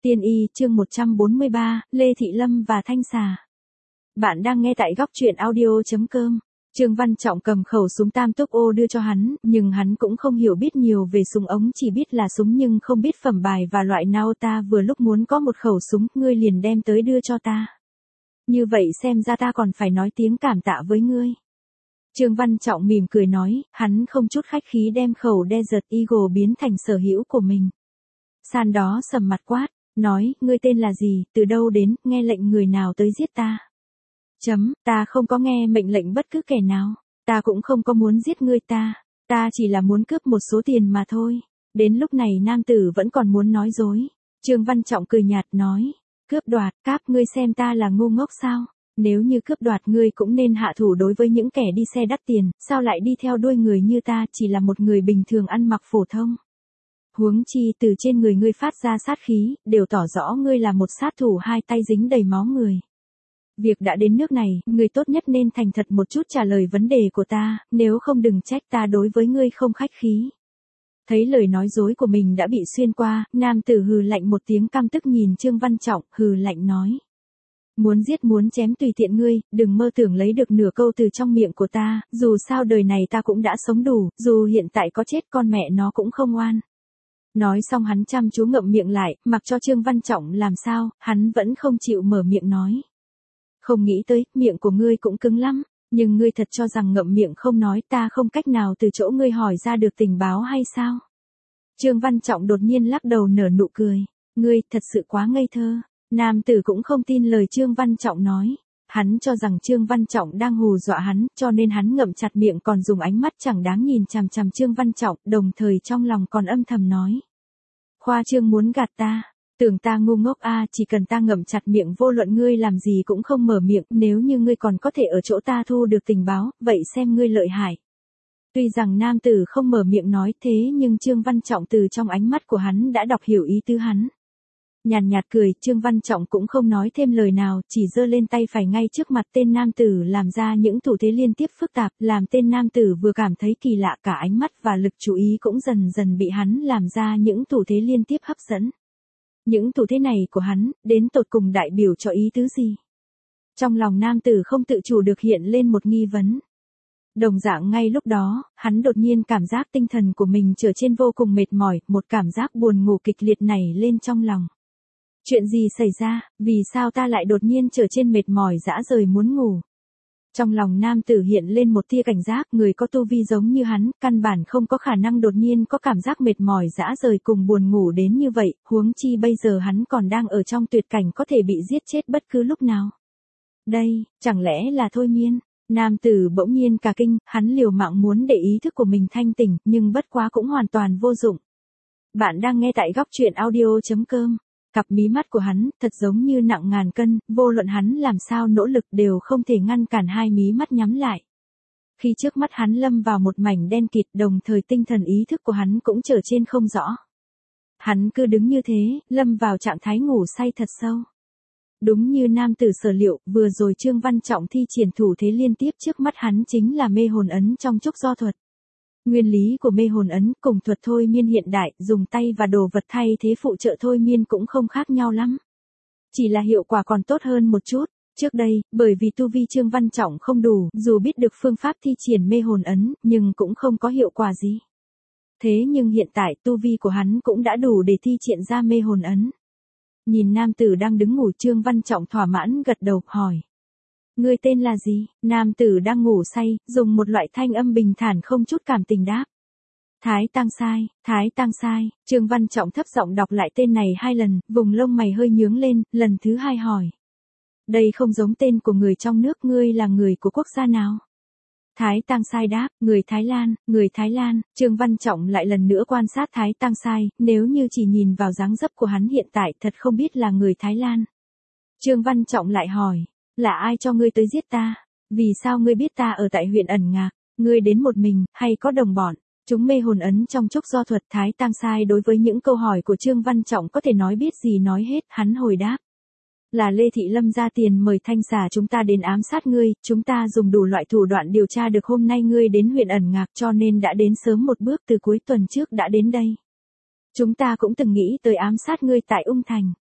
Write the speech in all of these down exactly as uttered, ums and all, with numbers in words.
Tiên y chương một trăm bốn mươi ba, Lê Thị Lâm và Thanh Xà. Bạn đang nghe tại góc truyện audio chấm com. Trương Văn Trọng cầm khẩu súng tam túc ô đưa cho hắn, nhưng hắn cũng không hiểu biết nhiều về súng ống, chỉ biết là súng nhưng không biết phẩm bài và loại nào. Ta vừa lúc muốn có một khẩu súng, ngươi liền đem tới đưa cho ta. Như vậy xem ra ta còn phải nói tiếng cảm tạ với ngươi. Trương Văn Trọng mỉm cười nói, hắn không chút khách khí đem khẩu Desert Eagle biến thành sở hữu của mình. San đó sầm mặt quát, nói, ngươi tên là gì, từ đâu đến, nghe lệnh người nào tới giết ta. Chấm, ta không có nghe mệnh lệnh bất cứ kẻ nào, ta cũng không có muốn giết ngươi ta, ta chỉ là muốn cướp một số tiền mà thôi. Đến lúc này nam tử vẫn còn muốn nói dối. Trương Văn Trọng cười nhạt nói, cướp đoạt, các ngươi xem ta là ngu ngốc sao? Nếu như cướp đoạt ngươi cũng nên hạ thủ đối với những kẻ đi xe đắt tiền, sao lại đi theo đuôi người như ta, chỉ là một người bình thường ăn mặc phổ thông. Huống chi từ trên người ngươi phát ra sát khí, đều tỏ rõ ngươi là một sát thủ hai tay dính đầy máu người. Việc đã đến nước này, ngươi tốt nhất nên thành thật một chút trả lời vấn đề của ta, nếu không đừng trách ta đối với ngươi không khách khí. Thấy lời nói dối của mình đã bị xuyên qua, nam tử hừ lạnh một tiếng căm tức nhìn Trương Văn Trọng, hừ lạnh nói. Muốn giết muốn chém tùy tiện ngươi, đừng mơ tưởng lấy được nửa câu từ trong miệng của ta, dù sao đời này ta cũng đã sống đủ, dù hiện tại có chết con mẹ nó cũng không oan. Nói xong hắn chăm chú ngậm miệng lại, mặc cho Trương Văn Trọng làm sao, hắn vẫn không chịu mở miệng nói. Không nghĩ tới, miệng của ngươi cũng cứng lắm, nhưng ngươi thật cho rằng ngậm miệng không nói ta không cách nào từ chỗ ngươi hỏi ra được tình báo hay sao? Trương Văn Trọng đột nhiên lắc đầu nở nụ cười, ngươi thật sự quá ngây thơ. Nam tử cũng không tin lời Trương Văn Trọng nói. Hắn cho rằng Trương Văn Trọng đang hù dọa hắn, cho nên hắn ngậm chặt miệng còn dùng ánh mắt chẳng đáng nhìn chằm chằm Trương Văn Trọng, đồng thời trong lòng còn âm thầm nói. Khoa trương muốn gạt ta, tưởng ta ngu ngốc a à, chỉ cần ta ngậm chặt miệng vô luận ngươi làm gì cũng không mở miệng, nếu như ngươi còn có thể ở chỗ ta thu được tình báo, vậy xem ngươi lợi hại. Tuy rằng nam tử không mở miệng nói thế nhưng Trương Văn Trọng từ trong ánh mắt của hắn đã đọc hiểu ý tứ hắn. Nhàn nhạt cười, Trương Văn Trọng cũng không nói thêm lời nào, chỉ giơ lên tay phải ngay trước mặt tên nam tử làm ra những thủ thế liên tiếp phức tạp, làm tên nam tử vừa cảm thấy kỳ lạ cả ánh mắt và lực chú ý cũng dần dần bị hắn làm ra những thủ thế liên tiếp hấp dẫn. Những thủ thế này của hắn, đến tột cùng đại biểu cho ý tứ gì? Trong lòng nam tử không tự chủ được hiện lên một nghi vấn. Đồng dạng ngay lúc đó, hắn đột nhiên cảm giác tinh thần của mình trở trên vô cùng mệt mỏi, một cảm giác buồn ngủ kịch liệt nảy lên trong lòng. Chuyện gì xảy ra, vì sao ta lại đột nhiên trở trên mệt mỏi dã rời muốn ngủ? Trong lòng nam tử hiện lên một tia cảnh giác, người có tu vi giống như hắn, căn bản không có khả năng đột nhiên có cảm giác mệt mỏi dã rời cùng buồn ngủ đến như vậy, huống chi bây giờ hắn còn đang ở trong tuyệt cảnh có thể bị giết chết bất cứ lúc nào. Đây, chẳng lẽ là thôi miên? Nam tử bỗng nhiên cả kinh, hắn liều mạng muốn để ý thức của mình thanh tỉnh, nhưng bất quá cũng hoàn toàn vô dụng. Bạn đang nghe tại góc truyện audio chấm com. Cặp mí mắt của hắn, thật giống như nặng ngàn cân, vô luận hắn làm sao nỗ lực đều không thể ngăn cản hai mí mắt nhắm lại. Khi trước mắt hắn lâm vào một mảnh đen kịt, đồng thời tinh thần ý thức của hắn cũng trở trên không rõ. Hắn cứ đứng như thế, lâm vào trạng thái ngủ say thật sâu. Đúng như nam tử sở liệu, vừa rồi Trương Văn Trọng thi triển thủ thế liên tiếp trước mắt hắn chính là mê hồn ấn trong trúc do thuật. Nguyên lý của mê hồn ấn cùng thuật thôi miên hiện đại, dùng tay và đồ vật thay thế phụ trợ thôi miên cũng không khác nhau lắm. Chỉ là hiệu quả còn tốt hơn một chút. Trước đây, bởi vì tu vi Trương Văn Trọng không đủ, dù biết được phương pháp thi triển mê hồn ấn, nhưng cũng không có hiệu quả gì. Thế nhưng hiện tại tu vi của hắn cũng đã đủ để thi triển ra mê hồn ấn. Nhìn nam tử đang đứng ngủ, Trương Văn Trọng thỏa mãn gật đầu, hỏi. Ngươi tên là gì? Nam tử đang ngủ say, dùng một loại thanh âm bình thản không chút cảm tình đáp. Thái Tăng Sai, Thái Tăng Sai, Trương Văn Trọng thấp giọng đọc lại tên này hai lần, vùng lông mày hơi nhướng lên, lần thứ hai hỏi. Đây không giống tên của người trong nước, ngươi là người của quốc gia nào? Thái Tăng Sai đáp, người Thái Lan, người Thái Lan. Trương Văn Trọng lại lần nữa quan sát Thái Tăng Sai, nếu như chỉ nhìn vào dáng dấp của hắn hiện tại thật không biết là người Thái Lan. Trương Văn Trọng lại hỏi. Là ai cho ngươi tới giết ta? Vì sao ngươi biết ta ở tại huyện ẩn ngạc? Ngươi đến một mình, hay có đồng bọn? Chúng mê hồn ấn trong trúc do thuật. Thái Tăng Sai đối với những câu hỏi của Trương Văn Trọng có thể nói biết gì nói hết, hắn hồi đáp. Là Lê Thị Lâm ra tiền mời Thanh Xà chúng ta đến ám sát ngươi, chúng ta dùng đủ loại thủ đoạn điều tra được hôm nay ngươi đến huyện ẩn ngạc cho nên đã đến sớm một bước, từ cuối tuần trước đã đến đây. Chúng ta cũng từng nghĩ tới ám sát ngươi tại Ung Thành.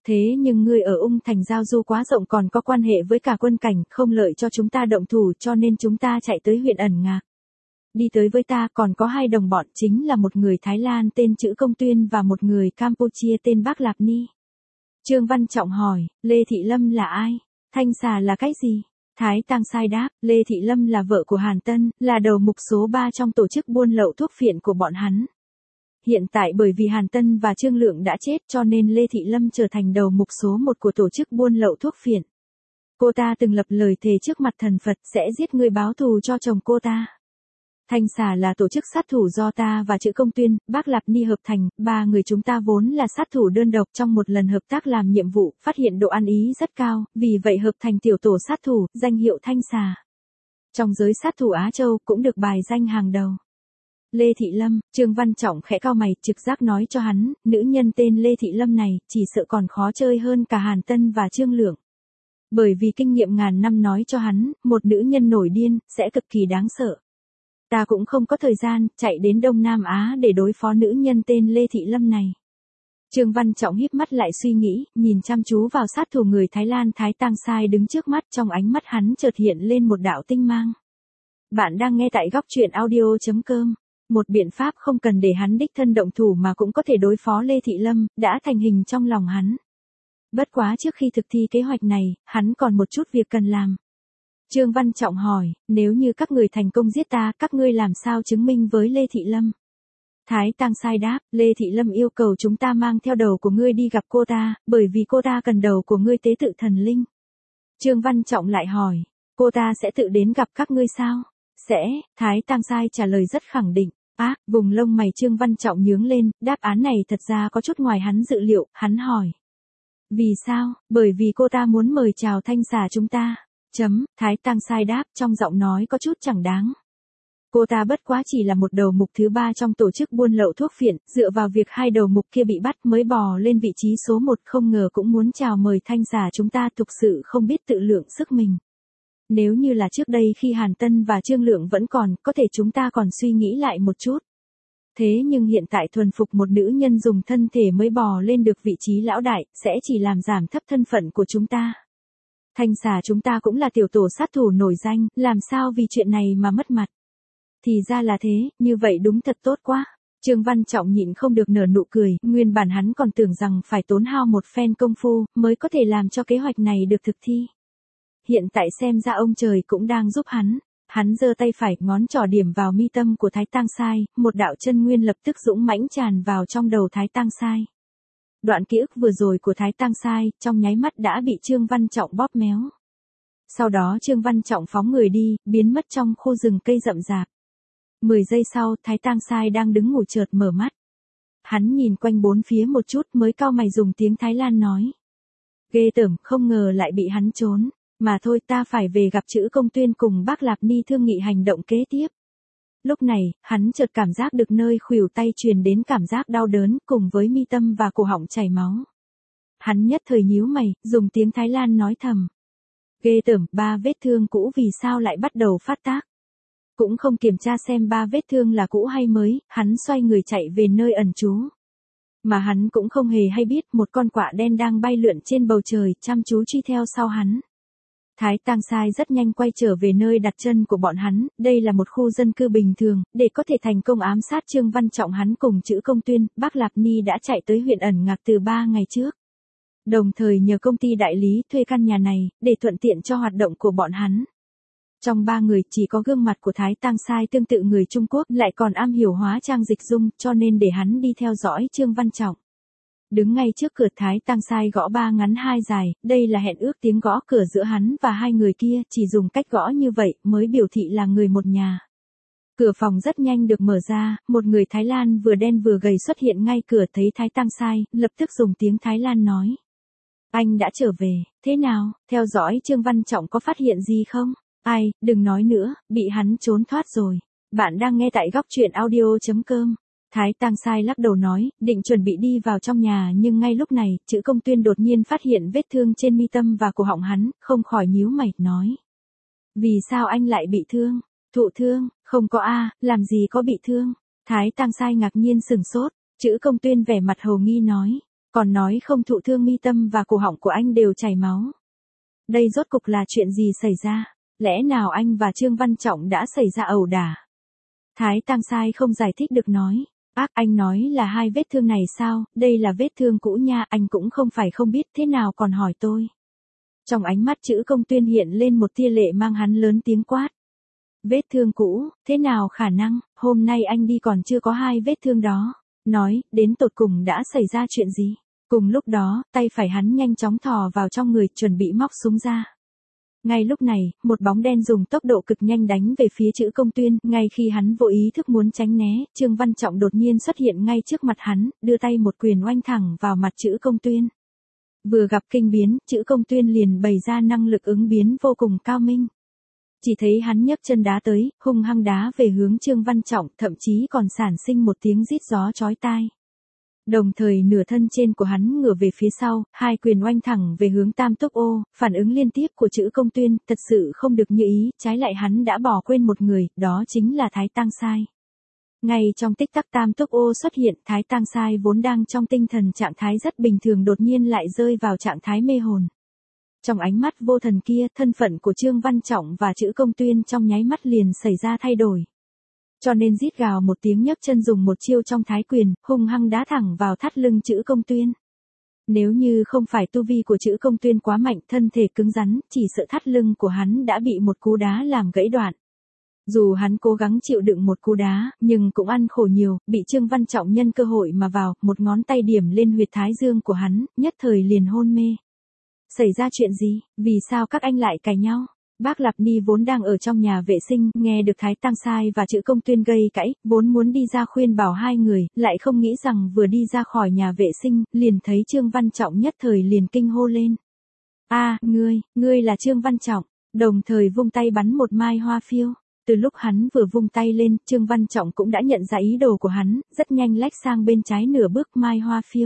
Thế nhưng ngươi ở Ung Thành giao du quá rộng còn có quan hệ với cả quân cảnh, không lợi cho chúng ta động thủ cho nên chúng ta chạy tới huyện ẩn ngạc. Đi tới với ta còn có hai đồng bọn chính là một người Thái Lan tên Chữ Công Tuyên và một người Campuchia tên Bác Lạp Ni. Trương Văn Trọng hỏi, Lê Thị Lâm là ai? Thanh xà là cái gì? Thái Tang Sai đáp, Lê Thị Lâm là vợ của Hàn Tân, là đầu mục số ba trong tổ chức buôn lậu thuốc phiện của bọn hắn. Hiện tại bởi vì Hàn Tân và Trương Lượng đã chết cho nên Lê Thị Lâm trở thành đầu mục số một của tổ chức buôn lậu thuốc phiện. Cô ta từng lập lời thề trước mặt thần Phật sẽ giết người báo thù cho chồng cô ta. Thanh xà là tổ chức sát thủ do ta và Chữ Công Tuyên, Bác Lạp Ni hợp thành, ba người chúng ta vốn là sát thủ đơn độc trong một lần hợp tác làm nhiệm vụ, phát hiện độ ăn ý rất cao, vì vậy hợp thành tiểu tổ sát thủ, danh hiệu Thanh xà. Trong giới sát thủ Á Châu cũng được bài danh hàng đầu. Lê Thị Lâm, Trương Văn Trọng khẽ cau mày, trực giác nói cho hắn, nữ nhân tên Lê Thị Lâm này, chỉ sợ còn khó chơi hơn cả Hàn Tân và Trương Lượng. Bởi vì kinh nghiệm ngàn năm nói cho hắn, một nữ nhân nổi điên, sẽ cực kỳ đáng sợ. Ta cũng không có thời gian, chạy đến Đông Nam Á để đối phó nữ nhân tên Lê Thị Lâm này. Trương Văn Trọng híp mắt lại suy nghĩ, nhìn chăm chú vào sát thủ người Thái Lan Thái Tang Sai đứng trước mắt, trong ánh mắt hắn chợt hiện lên một đạo tinh mang. Bạn đang nghe tại góc truyện audio.com. Một biện pháp không cần để hắn đích thân động thủ mà cũng có thể đối phó Lê Thị Lâm, đã thành hình trong lòng hắn. Bất quá trước khi thực thi kế hoạch này, hắn còn một chút việc cần làm. Trương Văn Trọng hỏi, nếu như các người thành công giết ta, các ngươi làm sao chứng minh với Lê Thị Lâm? Thái Tang Sai đáp, Lê Thị Lâm yêu cầu chúng ta mang theo đầu của ngươi đi gặp cô ta, bởi vì cô ta cần đầu của ngươi tế tự thần linh. Trương Văn Trọng lại hỏi, cô ta sẽ tự đến gặp các ngươi sao? Sẽ, Thái Tang Sai trả lời rất khẳng định. Á, à, vùng lông mày Trương Văn Trọng nhướng lên, đáp án này thật ra có chút ngoài hắn dự liệu, hắn hỏi. Vì sao? Bởi vì cô ta muốn mời chào Thanh xà chúng ta. Chấm, Thái Tang Sai đáp, trong giọng nói có chút chẳng đáng. Cô ta bất quá chỉ là một đầu mục thứ ba trong tổ chức buôn lậu thuốc phiện, dựa vào việc hai đầu mục kia bị bắt mới bò lên vị trí số một, không ngờ cũng muốn chào mời Thanh xà chúng ta, thực sự không biết tự lượng sức mình. Nếu như là trước đây khi Hàn Tân và Trương Lượng vẫn còn, có thể chúng ta còn suy nghĩ lại một chút. Thế nhưng hiện tại thuần phục một nữ nhân dùng thân thể mới bò lên được vị trí lão đại, sẽ chỉ làm giảm thấp thân phận của chúng ta. Thanh xà chúng ta cũng là tiểu tổ sát thủ nổi danh, làm sao vì chuyện này mà mất mặt. Thì ra là thế, như vậy đúng thật tốt quá. Trương Văn Trọng nhịn không được nở nụ cười, nguyên bản hắn còn tưởng rằng phải tốn hao một phen công phu, mới có thể làm cho kế hoạch này được thực thi. Hiện tại xem ra ông trời cũng đang giúp hắn. Hắn giơ tay phải, ngón trỏ điểm vào mi tâm của Thái Tang Sai, một đạo chân nguyên lập tức dũng mãnh tràn vào trong đầu Thái Tang Sai. Đoạn ký ức vừa rồi của Thái Tang Sai, trong nháy mắt đã bị Trương Văn Trọng bóp méo. Sau đó Trương Văn Trọng phóng người đi, biến mất trong khu rừng cây rậm rạp. Mười giây sau, Thái Tang Sai đang đứng ngủ chợt mở mắt. Hắn nhìn quanh bốn phía một chút mới cau mày dùng tiếng Thái Lan nói. Ghê tởm, không ngờ lại bị hắn trốn. Mà thôi, ta phải về gặp Chữ Công Tuyên cùng Bác Lạp Ni thương nghị hành động kế tiếp. Lúc này, hắn chợt cảm giác được nơi khuỷu tay truyền đến cảm giác đau đớn, cùng với mi tâm và cổ họng chảy máu. Hắn nhất thời nhíu mày, dùng tiếng Thái Lan nói thầm. Ghê tởm, ba vết thương cũ vì sao lại bắt đầu phát tác. Cũng không kiểm tra xem ba vết thương là cũ hay mới, hắn xoay người chạy về nơi ẩn trú. Mà hắn cũng không hề hay biết một con quạ đen đang bay lượn trên bầu trời, chăm chú truy theo sau hắn. Thái Tang Sai rất nhanh quay trở về nơi đặt chân của bọn hắn, đây là một khu dân cư bình thường, để có thể thành công ám sát Trương Văn Trọng hắn cùng Chữ Công Tuyên, Bác Lạp Ni đã chạy tới huyện ẩn ngạc từ ba ngày trước. Đồng thời nhờ công ty đại lý thuê căn nhà này, để thuận tiện cho hoạt động của bọn hắn. Trong ba người chỉ có gương mặt của Thái Tang Sai tương tự người Trung Quốc, lại còn am hiểu hóa trang dịch dung, cho nên để hắn đi theo dõi Trương Văn Trọng. Đứng ngay trước cửa, Thái Tang Sai gõ ba ngắn hai dài, đây là hẹn ước tiếng gõ cửa giữa hắn và hai người kia, chỉ dùng cách gõ như vậy mới biểu thị là người một nhà. Cửa phòng rất nhanh được mở ra, một người Thái Lan vừa đen vừa gầy xuất hiện ngay cửa, thấy Thái Tang Sai, lập tức dùng tiếng Thái Lan nói. Anh đã trở về, thế nào, theo dõi Trương Văn Trọng có phát hiện gì không? Ai, đừng nói nữa, bị hắn trốn thoát rồi. Bạn đang nghe tại góc truyện audio.com. Thái Tang Sai lắc đầu nói, định chuẩn bị đi vào trong nhà nhưng ngay lúc này, Chữ Công Tuyên đột nhiên phát hiện vết thương trên mi tâm và cổ họng hắn, không khỏi nhíu mày, nói. Vì sao anh lại bị thương? Thụ thương? Không có a, làm gì có bị thương? Thái Tang Sai ngạc nhiên sừng sốt, Chữ Công Tuyên vẻ mặt hồ nghi nói. Còn nói không thụ thương mi tâm và cổ họng của anh đều chảy máu. Đây rốt cục là chuyện gì xảy ra? Lẽ nào anh và Trương Văn Trọng đã xảy ra ẩu đả? Thái Tang Sai không giải thích được nói. Ác, anh nói là hai vết thương này sao? Đây là vết thương cũ nha, anh cũng không phải không biết, thế nào còn hỏi tôi. Trong ánh mắt Trữ Công Tuyên hiện lên một tia lệ mang hắn lớn tiếng quát. Vết thương cũ, thế nào khả năng, hôm nay anh đi còn chưa có hai vết thương đó. Nói, đến tột cùng đã xảy ra chuyện gì? Cùng lúc đó, tay phải hắn nhanh chóng thò vào trong người, chuẩn bị móc súng ra. Ngay lúc này, một bóng đen dùng tốc độ cực nhanh đánh về phía Trữ Công Tuyên, ngay khi hắn vô ý thức muốn tránh né, Trương Văn Trọng đột nhiên xuất hiện ngay trước mặt hắn, đưa tay một quyền oanh thẳng vào mặt Trữ Công Tuyên. Vừa gặp kinh biến, Trữ Công Tuyên liền bày ra năng lực ứng biến vô cùng cao minh. Chỉ thấy hắn nhấc chân đá tới, hung hăng đá về hướng Trương Văn Trọng, thậm chí còn sản sinh một tiếng rít gió chói tai. Đồng thời nửa thân trên của hắn ngửa về phía sau, hai quyền oanh thẳng về hướng Tam Túc Ô, phản ứng liên tiếp của Trữ Công Tuyên thật sự không được như ý, trái lại hắn đã bỏ quên một người, đó chính là Thái Tang Sai. Ngay trong tích tắc Tam Túc Ô xuất hiện, Thái Tang Sai vốn đang trong tinh thần trạng thái rất bình thường đột nhiên lại rơi vào trạng thái mê hồn. Trong ánh mắt vô thần kia, thân phận của Trương Văn Trọng và Trữ Công Tuyên trong nháy mắt liền xảy ra thay đổi. Cho nên rít gào một tiếng nhấc chân dùng một chiêu trong thái quyền, hung hăng đá thẳng vào thắt lưng Trữ Công Tuyên. Nếu như không phải tu vi của Trữ Công Tuyên quá mạnh, thân thể cứng rắn, chỉ sợ thắt lưng của hắn đã bị một cú đá làm gãy đoạn. Dù hắn cố gắng chịu đựng một cú đá, nhưng cũng ăn khổ nhiều, bị Trương Văn Trọng nhân cơ hội mà vào, một ngón tay điểm lên huyệt thái dương của hắn, nhất thời liền hôn mê. Xảy ra chuyện gì? Vì sao các anh lại cãi nhau? Bác Lạp Ni vốn đang ở trong nhà vệ sinh, nghe được Thái Tang Sai và Trữ Công Tuyên gây cãi, vốn muốn đi ra khuyên bảo hai người, lại không nghĩ rằng vừa đi ra khỏi nhà vệ sinh, liền thấy Trương Văn Trọng nhất thời liền kinh hô lên. A, ngươi, ngươi là Trương Văn Trọng, đồng thời vung tay bắn một mai hoa phiêu. Từ lúc hắn vừa vung tay lên, Trương Văn Trọng cũng đã nhận ra ý đồ của hắn, rất nhanh lách sang bên trái nửa bước mai hoa phiêu.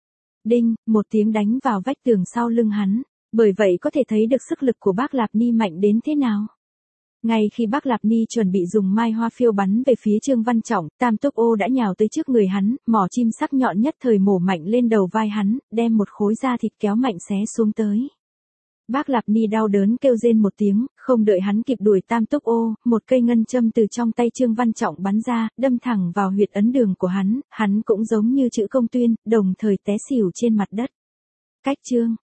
Đinh, một tiếng đánh vào vách tường sau lưng hắn. Bởi vậy có thể thấy được sức lực của bác Lạp Ni mạnh đến thế nào. Ngay khi bác Lạp Ni chuẩn bị dùng mai hoa phiêu bắn về phía Trương Văn Trọng, Tam Túc Ô đã nhào tới trước người hắn, mỏ chim sắc nhọn nhất thời mổ mạnh lên đầu vai hắn, đem một khối da thịt kéo mạnh xé xuống tới. Bác Lạp Ni đau đớn kêu rên một tiếng, không đợi hắn kịp đuổi Tam Túc Ô, một cây ngân châm từ trong tay Trương Văn Trọng bắn ra, đâm thẳng vào huyệt ấn đường của hắn, hắn cũng giống như Trữ Công Tuyên, đồng thời té xỉu trên mặt đất. Cách chương